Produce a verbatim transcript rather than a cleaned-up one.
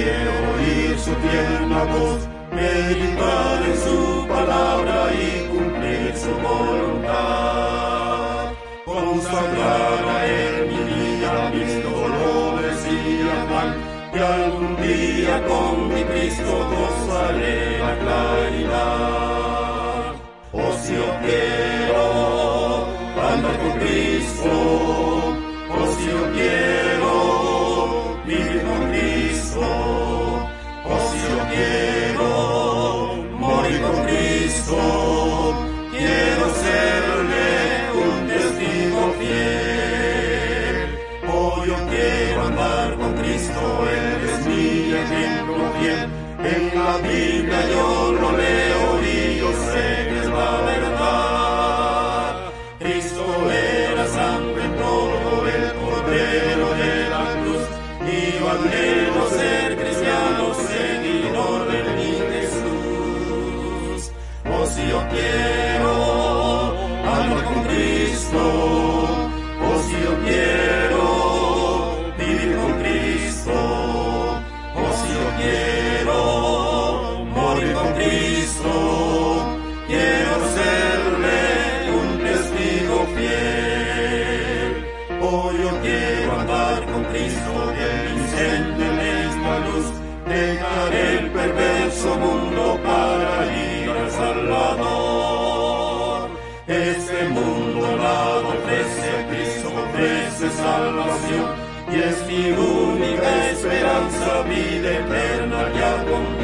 quiero oír su tierna voz, meditar en su palabra y cumplir su voluntad. Consagrar a él mi vida, mis dolores y afán, y algún día con mi Cristo gozaré la claridad. Oh, si yo quiero andar con Cristo, oh, si yo quiero vivir con Cristo, oh, si yo quiero morir con Cristo, quiero serle un testigo fiel. Oh, yo quiero andar con Cristo, Él es mi ejemplo fiel. En la Biblia yo lo leo y yo sé que es la verdad. Cristo era santo en todo, el Cordero de la cruz, y yo anhelo ser cristiano, seguidor de mi Jesús. Oh, si yo quiero andar con Cristo, oh, si yo quiero vivir con Cristo, oh, si yo quiero morir con Cristo, quiero serle un testigo fiel. Oh, yo quiero andar con Cristo, bien Vicente en esta luz, dejar el perverso mundo para ir al Salvador. Este mundo nada ofrece, Cristo ofrece salvación, y es mi única esperanza, vida eterna y abundante.